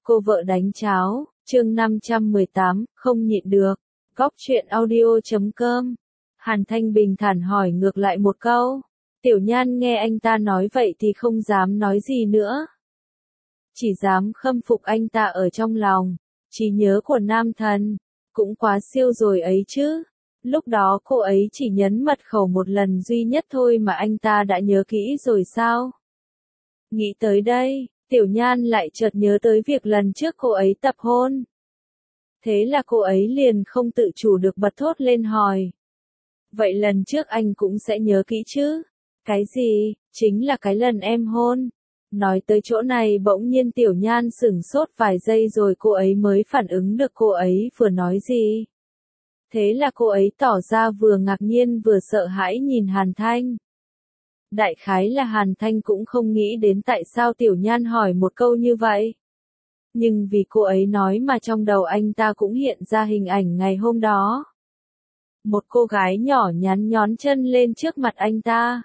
Cô vợ đánh cháo, chương 518, không nhịn được. Góc truyện audio.com. Hàn Thanh bình thản hỏi ngược lại một câu. Tiểu Nhan nghe anh ta nói vậy thì không dám nói gì nữa. Chỉ dám khâm phục anh ta ở trong lòng. Trí nhớ của nam thần, cũng quá siêu rồi ấy chứ. Lúc đó cô ấy chỉ nhấn mật khẩu một lần duy nhất thôi mà anh ta đã nhớ kỹ rồi sao? Nghĩ tới đây, Tiểu Nhan lại chợt nhớ tới việc lần trước cô ấy tập hôn. Thế là cô ấy liền không tự chủ được bật thốt lên hỏi. Vậy lần trước anh cũng sẽ nhớ kỹ chứ? Cái gì? Chính là cái lần em hôn. Nói tới chỗ này bỗng nhiên Tiểu Nhan sửng sốt vài giây rồi cô ấy mới phản ứng được cô ấy vừa nói gì. Thế là cô ấy tỏ ra vừa ngạc nhiên vừa sợ hãi nhìn Hàn Thanh. Đại khái là Hàn Thanh cũng không nghĩ đến tại sao Tiểu Nhan hỏi một câu như vậy. Nhưng vì cô ấy nói mà trong đầu anh ta cũng hiện ra hình ảnh ngày hôm đó. Một cô gái nhỏ nhắn nhón chân lên trước mặt anh ta.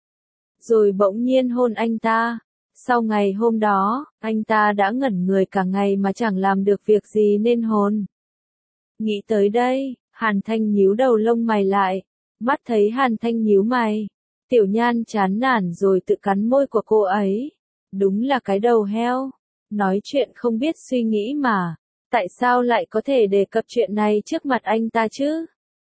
Rồi bỗng nhiên hôn anh ta. Sau ngày hôm đó, anh ta đã ngẩn người cả ngày mà chẳng làm được việc gì nên hôn. Nghĩ tới đây, Hàn Thanh nhíu đầu lông mày lại. Mắt thấy Hàn Thanh nhíu mày. Tiểu Nhan chán nản rồi tự cắn môi của cô ấy. Đúng là cái đầu heo. Nói chuyện không biết suy nghĩ mà. Tại sao lại có thể đề cập chuyện này trước mặt anh ta chứ?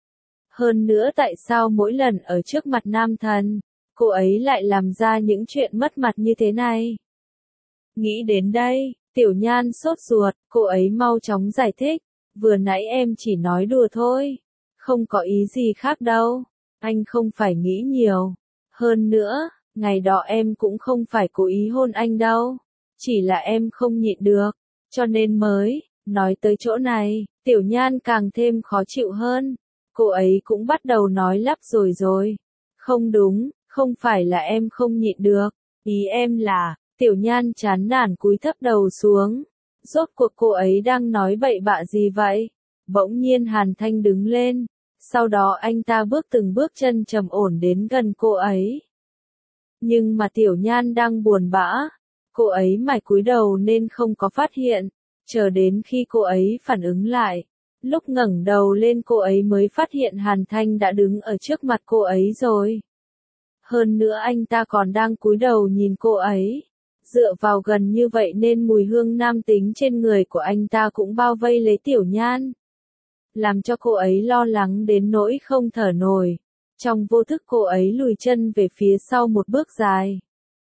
Hơn nữa tại sao mỗi lần ở trước mặt nam thần, cô ấy lại làm ra những chuyện mất mặt như thế này? Nghĩ đến đây, Tiểu Nhan sốt ruột, cô ấy mau chóng giải thích. Vừa nãy em chỉ nói đùa thôi. Không có ý gì khác đâu. Anh không phải nghĩ nhiều. Hơn nữa, ngày đó em cũng không phải cố ý hôn anh đâu. Chỉ là em không nhịn được. Cho nên mới, nói tới chỗ này, Tiểu Nhan càng thêm khó chịu hơn. Cô ấy cũng bắt đầu nói lắp rồi. Không đúng, không phải là em không nhịn được. Ý em là, Tiểu Nhan chán nản cúi thấp đầu xuống. Rốt cuộc cô ấy đang nói bậy bạ gì vậy? Bỗng nhiên Hàn Thanh đứng lên. Sau đó anh ta bước từng bước chân trầm ổn đến gần cô ấy. Nhưng mà Tiểu Nhan đang buồn bã. Cô ấy mải cúi đầu nên không có phát hiện. Chờ đến khi cô ấy phản ứng lại. Lúc ngẩng đầu lên cô ấy mới phát hiện Hàn Thanh đã đứng ở trước mặt cô ấy rồi. Hơn nữa anh ta còn đang cúi đầu nhìn cô ấy. Dựa vào gần như vậy nên mùi hương nam tính trên người của anh ta cũng bao vây lấy Tiểu Nhan. Làm cho cô ấy lo lắng đến nỗi không thở nổi. Trong vô thức cô ấy lùi chân về phía sau một bước dài.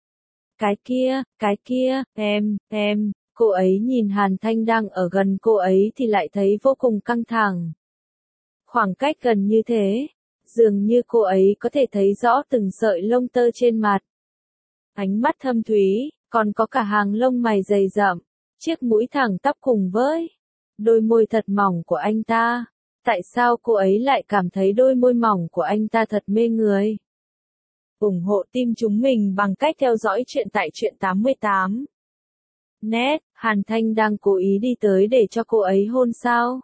Cái kia, em, cô ấy nhìn Hàn Thanh đang ở gần cô ấy thì lại thấy vô cùng căng thẳng. Khoảng cách gần như thế, dường như cô ấy có thể thấy rõ từng sợi lông tơ trên mặt. Ánh mắt thâm thúy, còn có cả hàng lông mày dày rậm, chiếc mũi thẳng tắp cùng với đôi môi thật mỏng của anh ta. Tại sao cô ấy lại cảm thấy đôi môi mỏng của anh ta thật mê người? Ủng hộ team chúng mình bằng cách theo dõi chuyện tại truyện 88. Net, Hàn Thanh đang cố ý đi tới để cho cô ấy hôn sao?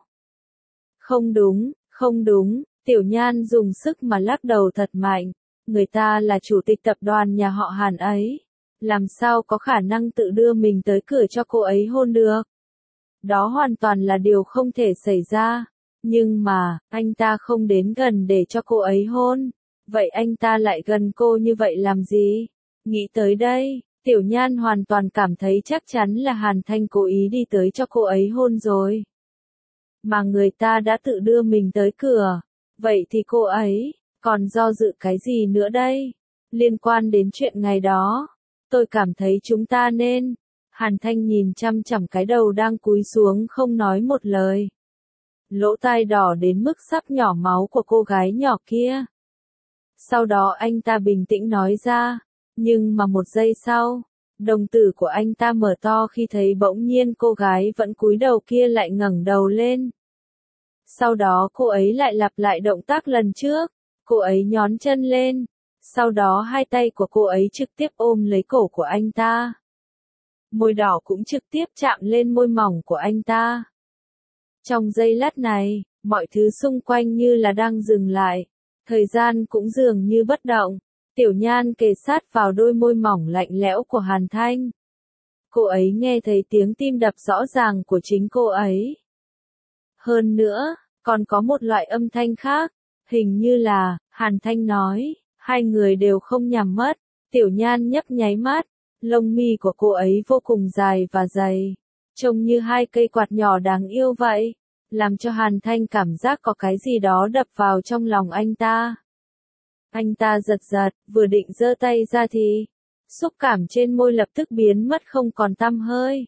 Không đúng, Tiểu Nhan dùng sức mà lắc đầu thật mạnh. Người ta là chủ tịch tập đoàn nhà họ Hàn ấy. Làm sao có khả năng tự đưa mình tới cửa cho cô ấy hôn được? Đó hoàn toàn là điều không thể xảy ra. Nhưng mà, anh ta không đến gần để cho cô ấy hôn. Vậy anh ta lại gần cô như vậy làm gì? Nghĩ tới đây, Tiểu Nhan hoàn toàn cảm thấy chắc chắn là Hàn Thanh cố ý đi tới cho cô ấy hôn rồi. Mà người ta đã tự đưa mình tới cửa. Vậy thì cô ấy, còn do dự cái gì nữa đây? Liên quan đến chuyện ngày đó, tôi cảm thấy chúng ta nên. Hàn Thanh nhìn chăm chằm cái đầu đang cúi xuống không nói một lời. Lỗ tai đỏ đến mức sắp nhỏ máu của cô gái nhỏ kia. Sau đó anh ta bình tĩnh nói ra, nhưng mà một giây sau, đồng tử của anh ta mở to khi thấy bỗng nhiên cô gái vẫn cúi đầu kia lại ngẩng đầu lên. Sau đó cô ấy lại lặp lại động tác lần trước, cô ấy nhón chân lên, sau đó hai tay của cô ấy trực tiếp ôm lấy cổ của anh ta. Môi đỏ cũng trực tiếp chạm lên môi mỏng của anh ta. Trong giây lát này, mọi thứ xung quanh như là đang dừng lại. Thời gian cũng dường như bất động. Tiểu Nhan kề sát vào đôi môi mỏng lạnh lẽo của Hàn Thanh. Cô ấy nghe thấy tiếng tim đập rõ ràng của chính cô ấy. Hơn nữa, còn có một loại âm thanh khác, hình như là, Hàn Thanh nói, hai người đều không nhắm mắt, Tiểu Nhan nhấp nháy mắt, lông mi của cô ấy vô cùng dài và dày, trông như hai cây quạt nhỏ đáng yêu vậy, làm cho Hàn Thanh cảm giác có cái gì đó đập vào trong lòng anh ta. Anh ta giật giật, vừa định giơ tay ra thì, xúc cảm trên môi lập tức biến mất không còn tăm hơi.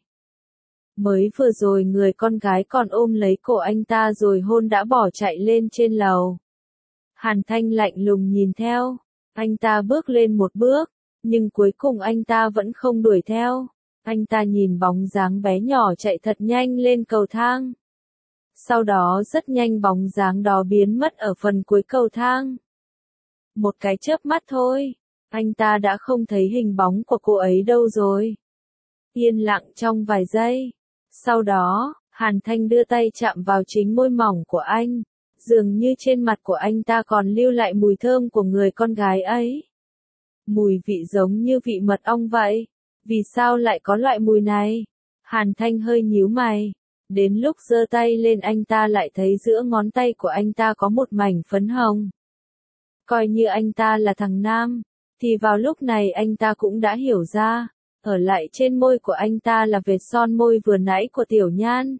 Mới vừa rồi người con gái còn ôm lấy cổ anh ta rồi hôn đã bỏ chạy lên trên lầu. Hàn Thanh lạnh lùng nhìn theo, anh ta bước lên một bước, nhưng cuối cùng anh ta vẫn không đuổi theo. Anh ta nhìn bóng dáng bé nhỏ chạy thật nhanh lên cầu thang. Sau đó rất nhanh bóng dáng đó biến mất ở phần cuối cầu thang. Một cái chớp mắt thôi, anh ta đã không thấy hình bóng của cô ấy đâu rồi. Yên lặng trong vài giây. Sau đó, Hàn Thanh đưa tay chạm vào chính môi mỏng của anh. Dường như trên mặt của anh ta còn lưu lại mùi thơm của người con gái ấy. Mùi vị giống như vị mật ong vậy. Vì sao lại có loại mùi này? Hàn Thanh hơi nhíu mày. Đến lúc giơ tay lên anh ta lại thấy giữa ngón tay của anh ta có một mảnh phấn hồng. Coi như anh ta là thằng nam, thì vào lúc này anh ta cũng đã hiểu ra, ở lại trên môi của anh ta là vệt son môi vừa nãy của Tiểu Nhan.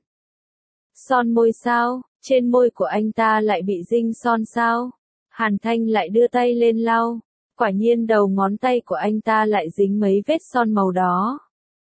Son môi sao? Trên môi của anh ta lại bị dinh son sao? Hàn Thanh lại đưa tay lên lau, quả nhiên đầu ngón tay của anh ta lại dính mấy vết son màu đó.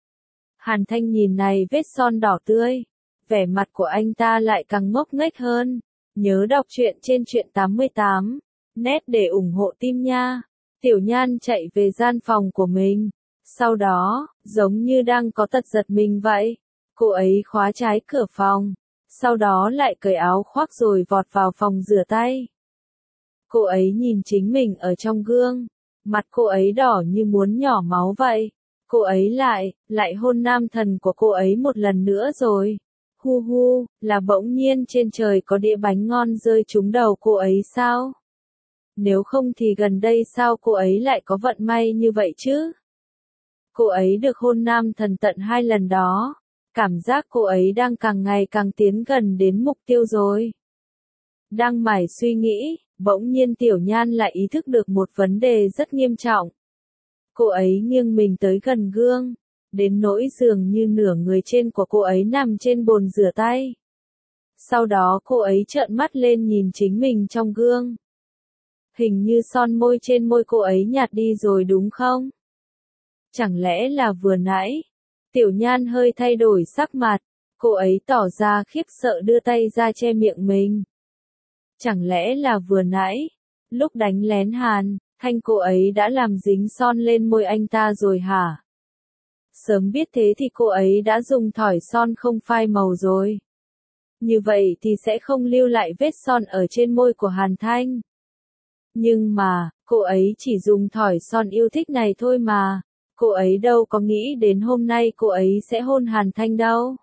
Hàn Thanh nhìn này vết son đỏ tươi, vẻ mặt của anh ta lại càng ngốc nghếch hơn. Nhớ đọc truyện trên truyện 88, nét để ủng hộ team nha. Tiểu Nhan chạy về gian phòng của mình. Sau đó, giống như đang có tật giật mình vậy, cô ấy khóa trái cửa phòng. Sau đó lại cởi áo khoác rồi vọt vào phòng rửa tay. Cô ấy nhìn chính mình ở trong gương. Mặt cô ấy đỏ như muốn nhỏ máu vậy. Cô ấy lại hôn nam thần của cô ấy một lần nữa rồi. Hu hu, là bỗng nhiên trên trời có đĩa bánh ngon rơi trúng đầu cô ấy sao? Nếu không thì gần đây sao cô ấy lại có vận may như vậy chứ? Cô ấy được hôn nam thần tận 2 lần đó. Cảm giác cô ấy đang càng ngày càng tiến gần đến mục tiêu rồi. Đang mải suy nghĩ, bỗng nhiên Tiểu Nhan lại ý thức được một vấn đề rất nghiêm trọng. Cô ấy nghiêng mình tới gần gương, đến nỗi dường như nửa người trên của cô ấy nằm trên bồn rửa tay. Sau đó cô ấy trợn mắt lên nhìn chính mình trong gương. Hình như son môi trên môi cô ấy nhạt đi rồi đúng không? Chẳng lẽ là vừa nãy? Tiểu Nhan hơi thay đổi sắc mặt, cô ấy tỏ ra khiếp sợ đưa tay ra che miệng mình. Chẳng lẽ là vừa nãy, lúc đánh lén Hàn Thanh cô ấy đã làm dính son lên môi anh ta rồi hả? Sớm biết thế thì cô ấy đã dùng thỏi son không phai màu rồi. Như vậy thì sẽ không lưu lại vết son ở trên môi của Hàn Thanh. Nhưng mà, cô ấy chỉ dùng thỏi son yêu thích này thôi mà. Cô ấy đâu có nghĩ đến hôm nay cô ấy sẽ hôn Hàn Thanh đâu.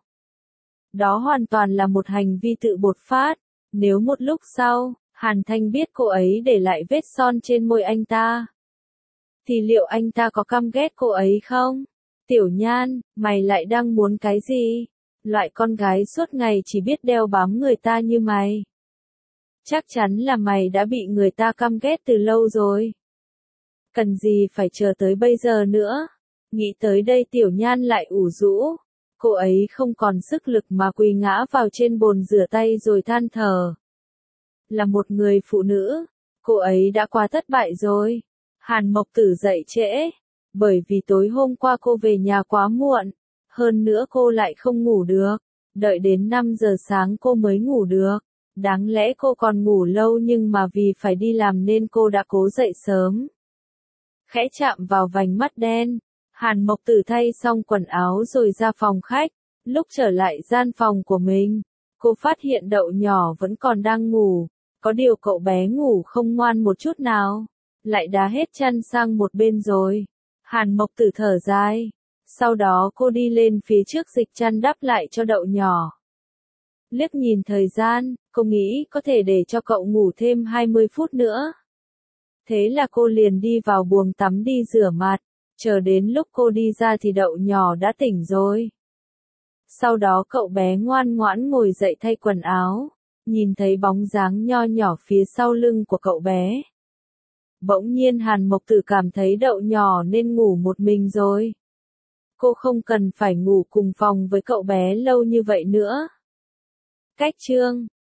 Đó hoàn toàn là một hành vi tự bột phát. Nếu một lúc sau, Hàn Thanh biết cô ấy để lại vết son trên môi anh ta, thì liệu anh ta có căm ghét cô ấy không? Tiểu Nhan, mày lại đang muốn cái gì? Loại con gái suốt ngày chỉ biết đeo bám người ta như mày. Chắc chắn là mày đã bị người ta căm ghét từ lâu rồi. Cần gì phải chờ tới bây giờ nữa? Nghĩ tới đây Tiểu Nhan lại ủ rũ. Cô ấy không còn sức lực mà quỳ ngã vào trên bồn rửa tay rồi than thở. Là một người phụ nữ, cô ấy đã quá thất bại rồi. Hàn Mộc Tử dậy trễ, bởi vì tối hôm qua cô về nhà quá muộn, hơn nữa cô lại không ngủ được, đợi đến 5 giờ sáng cô mới ngủ được. Đáng lẽ cô còn ngủ lâu nhưng mà vì phải đi làm nên cô đã cố dậy sớm. Khẽ chạm vào vành mắt đen, Hàn Mộc Tử thay xong quần áo rồi ra phòng khách. Lúc trở lại gian phòng của mình, cô phát hiện Đậu nhỏ vẫn còn đang ngủ. Có điều cậu bé ngủ không ngoan một chút nào, lại đá hết chăn sang một bên rồi. Hàn Mộc Tử thở dài. Sau đó cô đi lên phía trước dịch chăn đắp lại cho Đậu nhỏ. Liếc nhìn thời gian, cô nghĩ có thể để cho cậu ngủ thêm 20 phút nữa. Thế là cô liền đi vào buồng tắm đi rửa mặt, Chờ đến lúc cô đi ra thì Đậu nhỏ đã tỉnh rồi. Sau đó cậu bé ngoan ngoãn ngồi dậy thay quần áo, nhìn thấy bóng dáng nho nhỏ phía sau lưng của cậu bé. Bỗng nhiên Hàn Mộc Tử cảm thấy Đậu nhỏ nên ngủ một mình rồi. Cô không cần phải ngủ cùng phòng với cậu bé lâu như vậy nữa. Cách chương